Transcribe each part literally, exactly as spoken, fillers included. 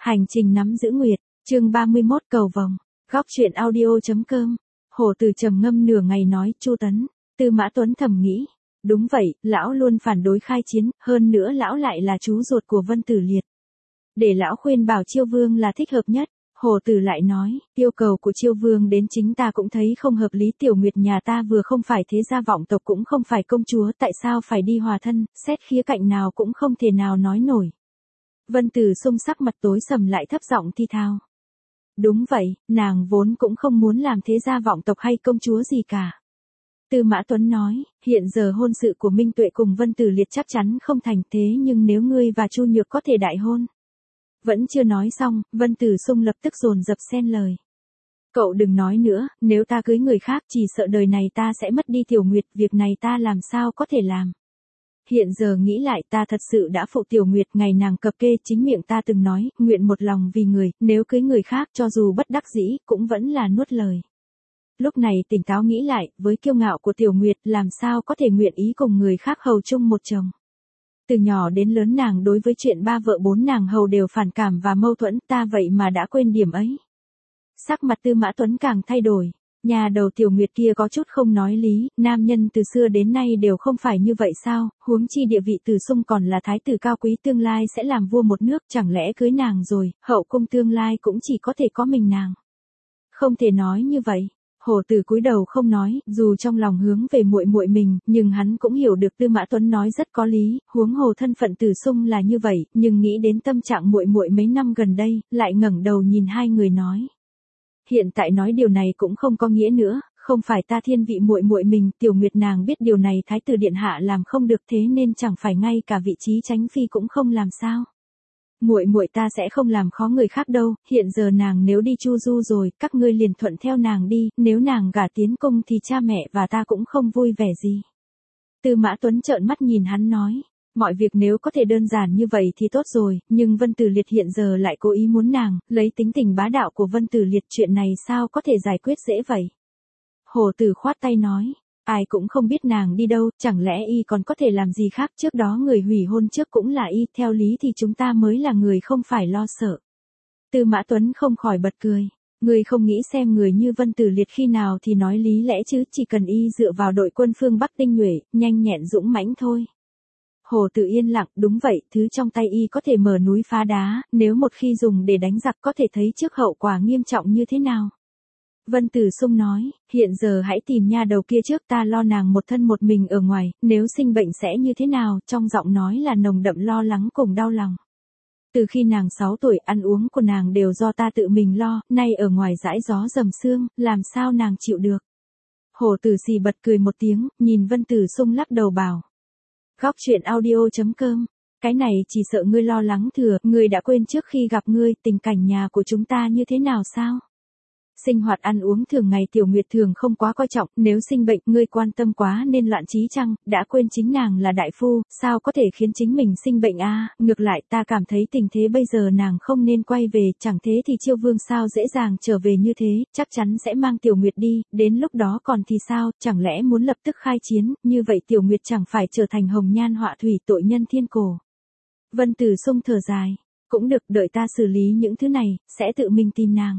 Hành trình nắm giữ nguyệt, chương ba mươi mốt cầu vồng, góc truyện audio.com. Hồ Từ trầm ngâm nửa ngày nói, Chu Tấn. Tư Mã Tuấn thầm nghĩ, đúng vậy, lão luôn phản đối khai chiến, hơn nữa lão lại là chú ruột của Vân Tử Liệt. Để lão khuyên bảo Chiêu Vương là thích hợp nhất. Hồ Từ lại nói, yêu cầu của Chiêu Vương đến chính ta cũng thấy không hợp lý, Tiểu Nguyệt nhà ta vừa không phải thế gia vọng tộc cũng không phải công chúa, tại sao phải đi hòa thân, xét khía cạnh nào cũng không thể nào nói nổi. Vân Tử Sung sắc mặt tối sầm lại thấp giọng thi thao. Đúng vậy, nàng vốn cũng không muốn làm thế gia vọng tộc hay công chúa gì cả. Tư Mã Tuấn nói, hiện giờ hôn sự của Minh Tuệ cùng Vân Tử Liệt chắc chắn không thành, thế nhưng nếu ngươi và Chu Nhược có thể đại hôn. Vẫn chưa nói xong, Vân Tử Sung lập tức dồn dập xen lời. Cậu đừng nói nữa, nếu ta cưới người khác chỉ sợ đời này ta sẽ mất đi Tiểu Nguyệt, việc này ta làm sao có thể làm. Hiện giờ nghĩ lại ta thật sự đã phụ Tiểu Nguyệt, ngày nàng cập kê chính miệng ta từng nói, nguyện một lòng vì người, nếu cưới người khác cho dù bất đắc dĩ, cũng vẫn là nuốt lời. Lúc này tỉnh táo nghĩ lại, với kiêu ngạo của Tiểu Nguyệt làm sao có thể nguyện ý cùng người khác hầu chung một chồng. Từ nhỏ đến lớn nàng đối với chuyện ba vợ bốn nàng hầu đều phản cảm và mâu thuẫn, ta vậy mà đã quên điểm ấy. Sắc mặt Tư Mã Tuấn càng thay đổi. Nhà đầu Tiểu Nguyệt kia có chút không nói lý, nam nhân từ xưa đến nay đều không phải như vậy sao, huống chi địa vị Từ Sung còn là thái tử cao quý tương lai sẽ làm vua một nước, chẳng lẽ cưới nàng rồi, hậu cung tương lai cũng chỉ có thể có mình nàng. Không thể nói như vậy. Hồ Từ cúi đầu không nói, dù trong lòng hướng về muội muội mình, nhưng hắn cũng hiểu được Tư Mã Tuấn nói rất có lý, huống hồ thân phận Từ Sung là như vậy, nhưng nghĩ đến tâm trạng muội muội mấy năm gần đây, lại ngẩng đầu nhìn hai người nói. Hiện tại nói điều này cũng không có nghĩa nữa, không phải ta thiên vị muội muội mình, Tiểu Nguyệt nàng biết điều này thái tử điện hạ làm không được, thế nên chẳng phải ngay cả vị trí tránh phi cũng không làm sao. Muội muội ta sẽ không làm khó người khác đâu, hiện giờ nàng nếu đi chu du rồi, các ngươi liền thuận theo nàng đi, nếu nàng gả tiến cung thì cha mẹ và ta cũng không vui vẻ gì. Tư Mã Tuấn trợn mắt nhìn hắn nói, mọi việc nếu có thể đơn giản như vậy thì tốt rồi, nhưng Vân Tử Liệt hiện giờ lại cố ý muốn nàng, lấy tính tình bá đạo của Vân Tử Liệt chuyện này sao có thể giải quyết dễ vậy. Hồ Tử khoát tay nói, ai cũng không biết nàng đi đâu, chẳng lẽ y còn có thể làm gì khác, trước đó người hủy hôn trước cũng là y, theo lý thì chúng ta mới là người không phải lo sợ. Tư Mã Tuấn không khỏi bật cười, người không nghĩ xem người như Vân Tử Liệt khi nào thì nói lý lẽ chứ, chỉ cần y dựa vào đội quân phương Bắc tinh nhuệ, nhanh nhẹn dũng mãnh thôi. Hồ Tử yên lặng, đúng vậy, thứ trong tay y có thể mở núi phá đá, nếu một khi dùng để đánh giặc có thể thấy trước hậu quả nghiêm trọng như thế nào. Vân Tử Sung nói, hiện giờ hãy tìm nha đầu kia trước, ta lo nàng một thân một mình ở ngoài, nếu sinh bệnh sẽ như thế nào, trong giọng nói là nồng đậm lo lắng cùng đau lòng. Từ khi nàng sáu tuổi, ăn uống của nàng đều do ta tự mình lo, nay ở ngoài dãi gió dầm sương, làm sao nàng chịu được. Hồ Tử xì bật cười một tiếng, nhìn Vân Tử Sung lắc đầu bảo. Góc truyện audio.com, cái này chỉ sợ ngươi lo lắng thừa, ngươi đã quên trước khi gặp ngươi, tình cảnh nhà của chúng ta như thế nào sao? Sinh hoạt ăn uống thường ngày Tiểu Nguyệt thường không quá coi trọng, nếu sinh bệnh ngươi quan tâm quá nên loạn trí chăng, đã quên chính nàng là đại phu, sao có thể khiến chính mình sinh bệnh a? À, ngược lại ta cảm thấy tình thế bây giờ nàng không nên quay về, chẳng thế thì Chiêu Vương sao dễ dàng trở về như thế, chắc chắn sẽ mang Tiểu Nguyệt đi, đến lúc đó còn thì sao, chẳng lẽ muốn lập tức khai chiến, như vậy Tiểu Nguyệt chẳng phải trở thành hồng nhan họa thủy, tội nhân thiên cổ. Vân Tử Sung thở dài, cũng được, đợi ta xử lý những thứ này, sẽ tự mình tìm nàng.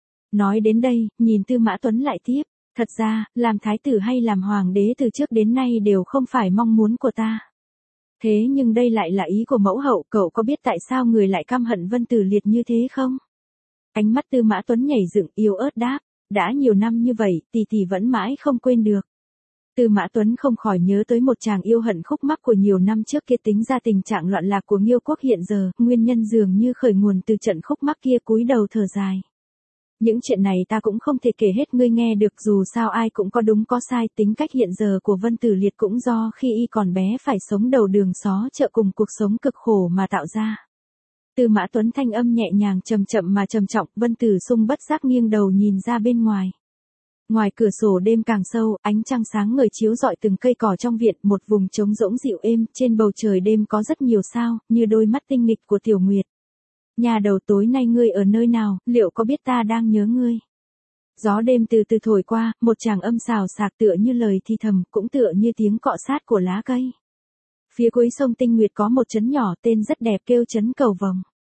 Nói đến đây, nhìn Tư Mã Tuấn lại tiếp, thật ra, làm thái tử hay làm hoàng đế từ trước đến nay đều không phải mong muốn của ta. Thế nhưng đây lại là ý của mẫu hậu, cậu có biết tại sao người lại căm hận Vân Tử Liệt như thế không? Ánh mắt Tư Mã Tuấn nhảy dựng, yếu ớt đáp, đã nhiều năm như vậy, tỷ tỷ vẫn mãi không quên được. Tư Mã Tuấn không khỏi nhớ tới một chàng yêu hận khúc mắc của nhiều năm trước kia, tính ra tình trạng loạn lạc của Nghiêu quốc hiện giờ, nguyên nhân dường như khởi nguồn từ trận khúc mắc kia, cúi đầu thở dài. Những chuyện này ta cũng không thể kể hết ngươi nghe được, dù sao ai cũng có đúng có sai, tính cách hiện giờ của Vân Tử Liệt cũng do khi y còn bé phải sống đầu đường xó chợ cùng cuộc sống cực khổ mà tạo ra. Tư Mã Tuấn thanh âm nhẹ nhàng chậm chậm mà trầm trọng, Vân Tử Sung bất giác nghiêng đầu nhìn ra bên ngoài. Ngoài cửa sổ đêm càng sâu, ánh trăng sáng ngời chiếu rọi từng cây cỏ trong viện, một vùng trống rỗng dịu êm, trên bầu trời đêm có rất nhiều sao, như đôi mắt tinh nghịch của Tiểu Nguyệt. Nhà đầu, tối nay ngươi ở nơi nào, liệu có biết ta đang nhớ ngươi? Gió đêm từ từ thổi qua, một tràng âm xào xạc tựa như lời thì thầm, cũng tựa như tiếng cọ sát của lá cây. Phía cuối sông Tinh Nguyệt có một trấn nhỏ tên rất đẹp kêu trấn Cầu Vồng.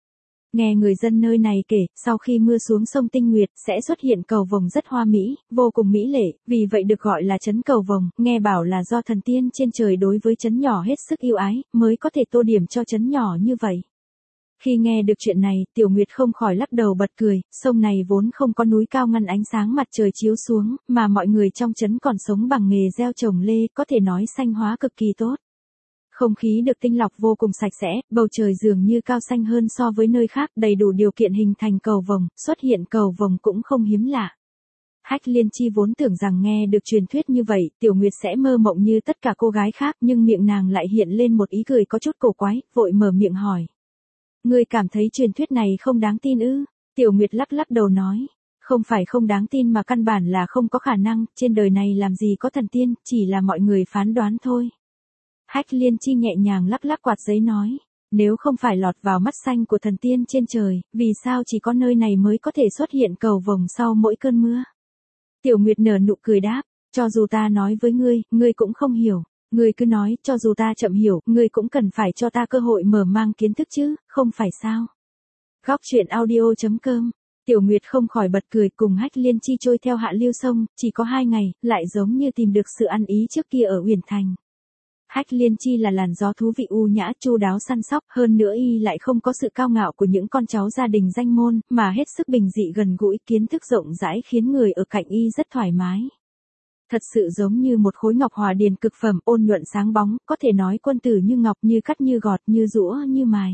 Nghe người dân nơi này kể, sau khi mưa xuống sông Tinh Nguyệt sẽ xuất hiện cầu vồng rất hoa mỹ, vô cùng mỹ lệ, vì vậy được gọi là trấn cầu vồng, nghe bảo là do thần tiên trên trời đối với trấn nhỏ hết sức yêu ái, mới có thể tô điểm cho trấn nhỏ như vậy. Khi nghe được chuyện này, Tiểu Nguyệt không khỏi lắc đầu bật cười, sông này vốn không có núi cao ngăn ánh sáng mặt trời chiếu xuống, mà mọi người trong trấn còn sống bằng nghề gieo trồng lê, có thể nói xanh hóa cực kỳ tốt. Không khí được tinh lọc vô cùng sạch sẽ, bầu trời dường như cao xanh hơn so với nơi khác, đầy đủ điều kiện hình thành cầu vồng, xuất hiện cầu vồng cũng không hiếm lạ. Hách Liên Chi vốn tưởng rằng nghe được truyền thuyết như vậy, Tiểu Nguyệt sẽ mơ mộng như tất cả cô gái khác, nhưng miệng nàng lại hiện lên một ý cười có chút cổ quái, vội mở miệng hỏi. Ngươi cảm thấy truyền thuyết này không đáng tin ư? Tiểu Nguyệt lắc lắc đầu nói. Không phải không đáng tin mà căn bản là không có khả năng, trên đời này làm gì có thần tiên, chỉ là mọi người phán đoán thôi. Hách Liên Chi nhẹ nhàng lắc lắc quạt giấy nói, nếu không phải lọt vào mắt xanh của thần tiên trên trời, vì sao chỉ có nơi này mới có thể xuất hiện cầu vồng sau mỗi cơn mưa? Tiểu Nguyệt nở nụ cười đáp, cho dù ta nói với ngươi, ngươi cũng không hiểu, ngươi cứ nói, cho dù ta chậm hiểu, ngươi cũng cần phải cho ta cơ hội mở mang kiến thức chứ, không phải sao? Góc truyện audio chấm com. Tiểu Nguyệt không khỏi bật cười, cùng Hách Liên Chi trôi theo hạ lưu sông, chỉ có hai ngày, lại giống như tìm được sự ăn ý trước kia ở Uyển Thành. Hách Liên Chi là làn gió thú vị u nhã chu đáo săn sóc, hơn nữa y lại không có sự cao ngạo của những con cháu gia đình danh môn, mà hết sức bình dị gần gũi, kiến thức rộng rãi khiến người ở cạnh y rất thoải mái. Thật sự giống như một khối ngọc hòa điền cực phẩm, ôn nhuận sáng bóng, có thể nói quân tử như ngọc, như cắt như gọt, như giũa như mài.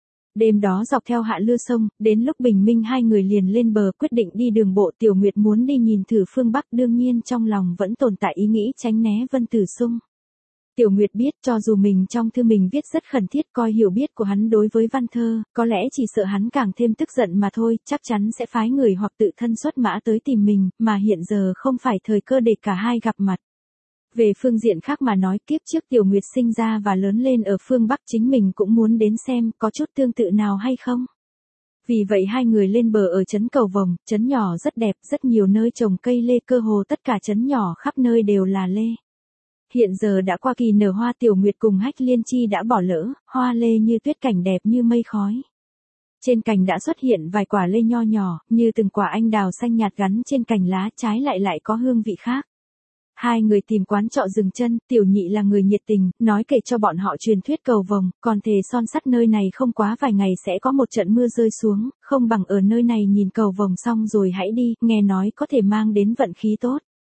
Đêm đó dọc theo hạ lưu sông, đến lúc bình minh hai người liền lên bờ quyết định đi đường bộ. Tiểu Nguyệt muốn đi nhìn thử phương Bắc, đương nhiên trong lòng vẫn tồn tại ý nghĩ tránh né Vân Tử Sung. Tiểu Nguyệt biết cho dù mình trong thư mình viết rất khẩn thiết coi hiểu biết của hắn đối với văn thơ, có lẽ chỉ sợ hắn càng thêm tức giận mà thôi, chắc chắn sẽ phái người hoặc tự thân xuất mã tới tìm mình, mà hiện giờ không phải thời cơ để cả hai gặp mặt. Về phương diện khác mà nói, kiếp trước Tiểu Nguyệt sinh ra và lớn lên ở phương Bắc, chính mình cũng muốn đến xem có chút tương tự nào hay không. Vì vậy hai người lên bờ ở trấn Cầu Vồng, trấn nhỏ rất đẹp, rất nhiều nơi trồng cây lê, cơ hồ tất cả trấn nhỏ khắp nơi đều là lê. Hiện giờ đã qua kỳ nở hoa, Tiểu Nguyệt cùng Hách Liên Chi đã bỏ lỡ, hoa lê như tuyết, cảnh đẹp như mây khói. Trên cành đã xuất hiện vài quả lê nho nhỏ, như từng quả anh đào xanh nhạt gắn trên cành lá, trái lại lại có hương vị khác. Hai người tìm quán trọ dừng chân, Tiểu Nhị là người nhiệt tình, nói kể cho bọn họ truyền thuyết cầu vồng, còn thề son sắt nơi này không quá vài ngày sẽ có một trận mưa rơi xuống, không bằng ở nơi này nhìn cầu vồng xong rồi hãy đi, nghe nói có thể mang đến vận khí tốt.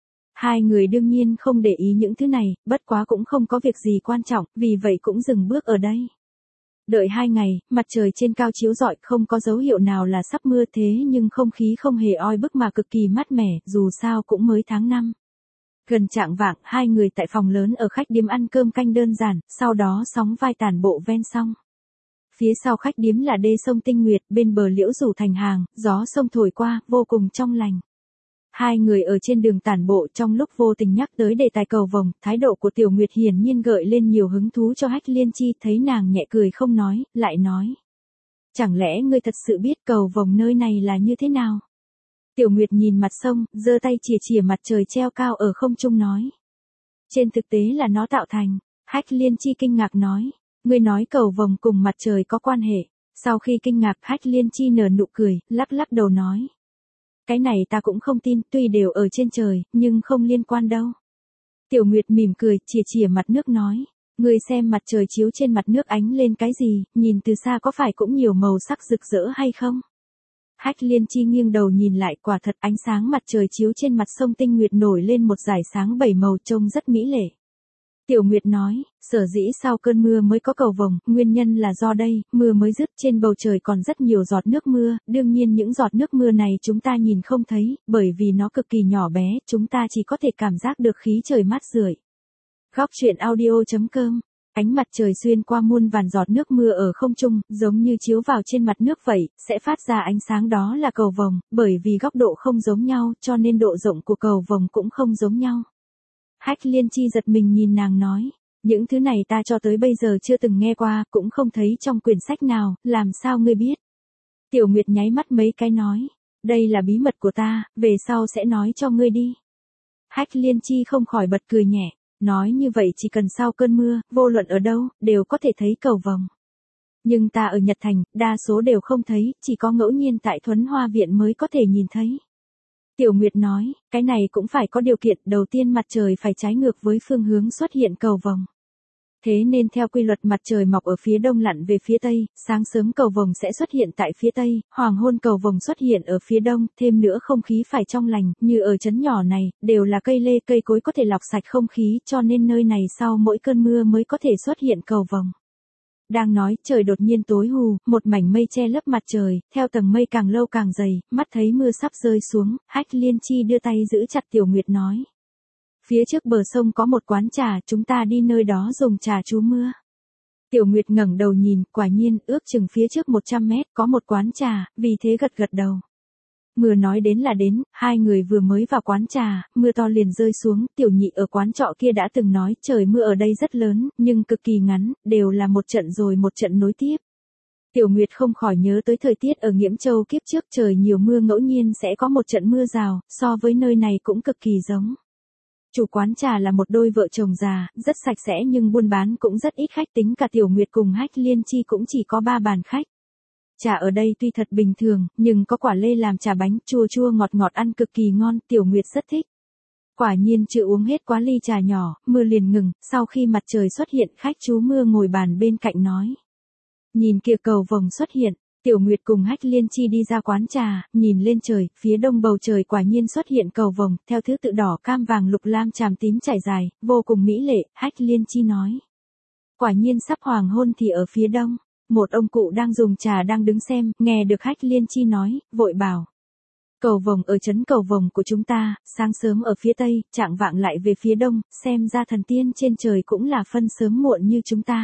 Hai người đương nhiên không để ý những thứ này, bất quá cũng không có việc gì quan trọng, vì vậy cũng dừng bước ở đây. Đợi hai ngày, mặt trời trên cao chiếu rọi, không có dấu hiệu nào là sắp mưa, thế nhưng không khí không hề oi bức mà cực kỳ mát mẻ, dù sao cũng mới tháng năm. Gần chạng vạng, hai người tại phòng lớn ở khách điếm ăn cơm canh đơn giản, sau đó sóng vai tản bộ ven sông. Phía sau khách điếm là đê sông Tinh Nguyệt, bên bờ liễu rủ thành hàng, gió sông thổi qua, vô cùng trong lành. Hai người ở trên đường tản bộ, trong lúc vô tình nhắc tới đề tài cầu vồng, thái độ của Tiểu Nguyệt hiển nhiên gợi lên nhiều hứng thú cho Hách Liên Chi, thấy nàng nhẹ cười không nói, lại nói. Chẳng lẽ ngươi thật sự biết cầu vồng nơi này là như thế nào? Tiểu Nguyệt nhìn mặt sông, giơ tay chìa chìa mặt trời treo cao ở không trung nói. Trên thực tế là nó tạo thành. Hách Liên Chi kinh ngạc nói. Ngươi nói cầu vồng cùng mặt trời có quan hệ. Sau khi kinh ngạc, Hách Liên Chi nở nụ cười, lắc lắc đầu nói. Cái này ta cũng không tin, tuy đều ở trên trời, nhưng không liên quan đâu. Tiểu Nguyệt mỉm cười, chìa chìa mặt nước nói. Ngươi xem mặt trời chiếu trên mặt nước ánh lên cái gì, nhìn từ xa có phải cũng nhiều màu sắc rực rỡ hay không? Hách Liên Chi nghiêng đầu nhìn lại, quả thật ánh sáng mặt trời chiếu trên mặt sông Tinh Nguyệt nổi lên một dải sáng bảy màu, trông rất mỹ lệ. Tiểu Nguyệt nói, sở dĩ sau cơn mưa mới có cầu vồng, nguyên nhân là do đây, mưa mới dứt, trên bầu trời còn rất nhiều giọt nước mưa, đương nhiên những giọt nước mưa này chúng ta nhìn không thấy, bởi vì nó cực kỳ nhỏ bé, chúng ta chỉ có thể cảm giác được khí trời mát rượi. Góc truyện audio chấm com. Ánh mặt trời xuyên qua muôn vàn giọt nước mưa ở không trung, giống như chiếu vào trên mặt nước vậy, sẽ phát ra ánh sáng, đó là cầu vồng, bởi vì góc độ không giống nhau, cho nên độ rộng của cầu vồng cũng không giống nhau. Hách Liên Chi giật mình nhìn nàng nói, những thứ này ta cho tới bây giờ chưa từng nghe qua, cũng không thấy trong quyển sách nào, làm sao ngươi biết? Tiểu Nguyệt nháy mắt mấy cái nói, đây là bí mật của ta, về sau sẽ nói cho ngươi đi. Hách Liên Chi không khỏi bật cười nhẹ. Nói như vậy chỉ cần sau cơn mưa, vô luận ở đâu, đều có thể thấy cầu vồng. Nhưng ta ở Nhật Thành, đa số đều không thấy, chỉ có ngẫu nhiên tại Thuấn Hoa Viện mới có thể nhìn thấy. Tiểu Nguyệt nói, cái này cũng phải có điều kiện, đầu tiên mặt trời phải trái ngược với phương hướng xuất hiện cầu vồng. Thế nên theo quy luật mặt trời mọc ở phía đông lặn về phía tây, sáng sớm cầu vồng sẽ xuất hiện tại phía tây, hoàng hôn cầu vồng xuất hiện ở phía đông, thêm nữa không khí phải trong lành, như ở trấn nhỏ này, đều là cây lê cây cối có thể lọc sạch không khí, cho nên nơi này sau mỗi cơn mưa mới có thể xuất hiện cầu vồng. Đang nói, trời đột nhiên tối hù, một mảnh mây che lấp mặt trời, theo tầng mây càng lâu càng dày, mắt thấy mưa sắp rơi xuống, Hách Liên Chi đưa tay giữ chặt Tiểu Nguyệt nói. Phía trước bờ sông có một quán trà, chúng ta đi nơi đó dùng trà trú mưa. Tiểu Nguyệt ngẩng đầu nhìn, quả nhiên, ước chừng phía trước một trăm mét có một quán trà, vì thế gật gật đầu. Mưa nói đến là đến, hai người vừa mới vào quán trà, mưa to liền rơi xuống, Tiểu Nhị ở quán trọ kia đã từng nói, trời mưa ở đây rất lớn, nhưng cực kỳ ngắn, đều là một trận rồi một trận nối tiếp. Tiểu Nguyệt không khỏi nhớ tới thời tiết ở Nghiễm Châu kiếp trước, trời nhiều mưa ngẫu nhiên sẽ có một trận mưa rào, so với nơi này cũng cực kỳ giống. Chủ quán trà là một đôi vợ chồng già, rất sạch sẽ nhưng buôn bán cũng rất ít khách, tính cả Tiểu Nguyệt cùng Hách Liên Chi cũng chỉ có ba bàn khách. Trà ở đây tuy thật bình thường, nhưng có quả lê làm trà bánh, chua chua ngọt ngọt ăn cực kỳ ngon, Tiểu Nguyệt rất thích. Quả nhiên chưa uống hết quá ly trà nhỏ, mưa liền ngừng, sau khi mặt trời xuất hiện, khách chú mưa ngồi bàn bên cạnh nói. Nhìn kia cầu vồng xuất hiện, Tiểu Nguyệt cùng Hách Liên Chi đi ra quán trà, nhìn lên trời, phía đông bầu trời quả nhiên xuất hiện cầu vồng, theo thứ tự đỏ cam vàng lục lam chàm tím trải dài, vô cùng mỹ lệ, Hách Liên Chi nói. Quả nhiên sắp hoàng hôn thì ở phía đông, một ông cụ đang dùng trà đang đứng xem, nghe được Hách Liên Chi nói, vội bảo. Cầu vồng ở trấn cầu vồng của chúng ta, sáng sớm ở phía tây, chạng vạng lại về phía đông, xem ra thần tiên trên trời cũng là phân sớm muộn như chúng ta.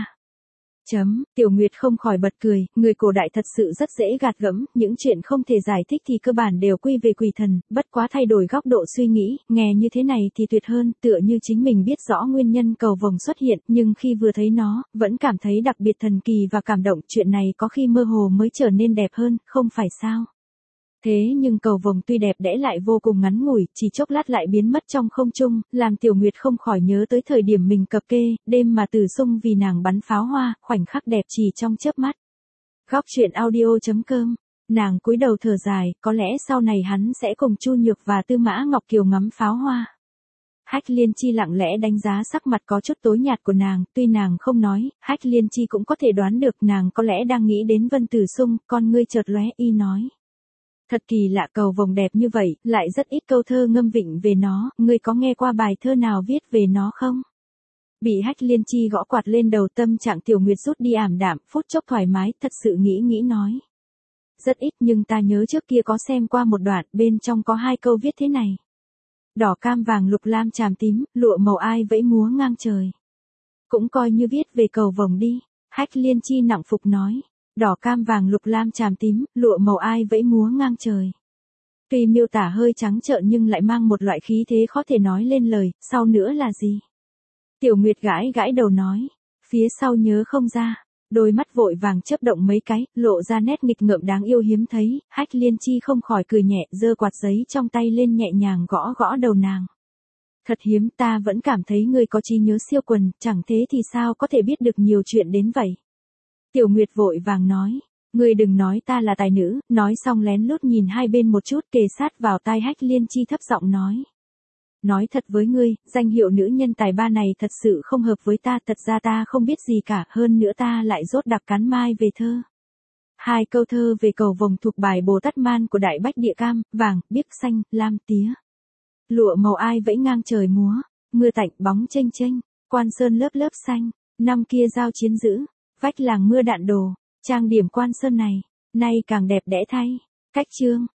Chấm, Tiểu Nguyệt không khỏi bật cười, người cổ đại thật sự rất dễ gạt gẫm, những chuyện không thể giải thích thì cơ bản đều quy về quỷ thần, bất quá thay đổi góc độ suy nghĩ, nghe như thế này thì tuyệt hơn, tựa như chính mình biết rõ nguyên nhân cầu vồng xuất hiện, nhưng khi vừa thấy nó, vẫn cảm thấy đặc biệt thần kỳ và cảm động, chuyện này có khi mơ hồ mới trở nên đẹp hơn, không phải sao? Thế nhưng cầu vồng tuy đẹp đẽ lại vô cùng ngắn ngủi, chỉ chốc lát lại biến mất trong không trung, làm Tiểu Nguyệt không khỏi nhớ tới thời điểm mình cập kê, đêm mà Từ Sung vì nàng bắn pháo hoa, khoảnh khắc đẹp chỉ trong chớp mắt. Góc truyện audio chấm com, nàng cúi đầu thở dài, có lẽ sau này hắn sẽ cùng Chu Nhược và Tư Mã Ngọc Kiều ngắm pháo hoa. Hách Liên Chi lặng lẽ đánh giá sắc mặt có chút tối nhạt của nàng, tuy nàng không nói, Hách Liên Chi cũng có thể đoán được nàng có lẽ đang nghĩ đến Vân Tử Sung, con ngươi chợt lóe y nói. Thật kỳ lạ, cầu vồng đẹp như vậy, lại rất ít câu thơ ngâm vịnh về nó, ngươi có nghe qua bài thơ nào viết về nó không? Bị Hách Liên Chi gõ quạt lên đầu, tâm trạng Tiểu Nguyệt rút đi ảm đạm, phút chốc thoải mái, thật sự nghĩ nghĩ nói. Rất ít, nhưng ta nhớ trước kia có xem qua một đoạn, bên trong có hai câu viết thế này. Đỏ cam vàng lục lam chàm tím, lụa màu ai vẫy múa ngang trời. Cũng coi như viết về cầu vồng đi, Hách Liên Chi nặng phục nói. Đỏ cam vàng lục lam chàm tím, lụa màu ai vẫy múa ngang trời. Tuy miêu tả hơi trắng trợn nhưng lại mang một loại khí thế khó thể nói lên lời, sau nữa là gì? Tiểu Nguyệt gãi gãi đầu nói, phía sau nhớ không ra, đôi mắt vội vàng chớp động mấy cái, lộ ra nét nghịch ngợm đáng yêu hiếm thấy, Hách Liên Chi không khỏi cười nhẹ, giơ quạt giấy trong tay lên nhẹ nhàng gõ gõ đầu nàng. Thật hiếm, ta vẫn cảm thấy ngươi có trí nhớ siêu quần, chẳng thế thì sao có thể biết được nhiều chuyện đến vậy? Tiểu Nguyệt vội vàng nói, ngươi đừng nói ta là tài nữ, nói xong lén lút nhìn hai bên một chút, kề sát vào tai Hách Liên Chi thấp giọng nói. Nói thật với ngươi, danh hiệu nữ nhân tài ba này thật sự không hợp với ta, thật ra ta không biết gì cả, hơn nữa ta lại rốt đặc cán mai về thơ. Hai câu thơ về cầu vồng thuộc bài Bồ Tát Man của Đại Bách Địa Cam, vàng, biếc xanh, lam tía. Lụa màu ai vẫy ngang trời múa, mưa tạnh bóng chênh chênh, quan sơn lớp lớp xanh, năm kia giao chiến dữ. Vách làng mưa đạn đồ, trang điểm quan sơn này, nay càng đẹp đẽ thay. Cách chương,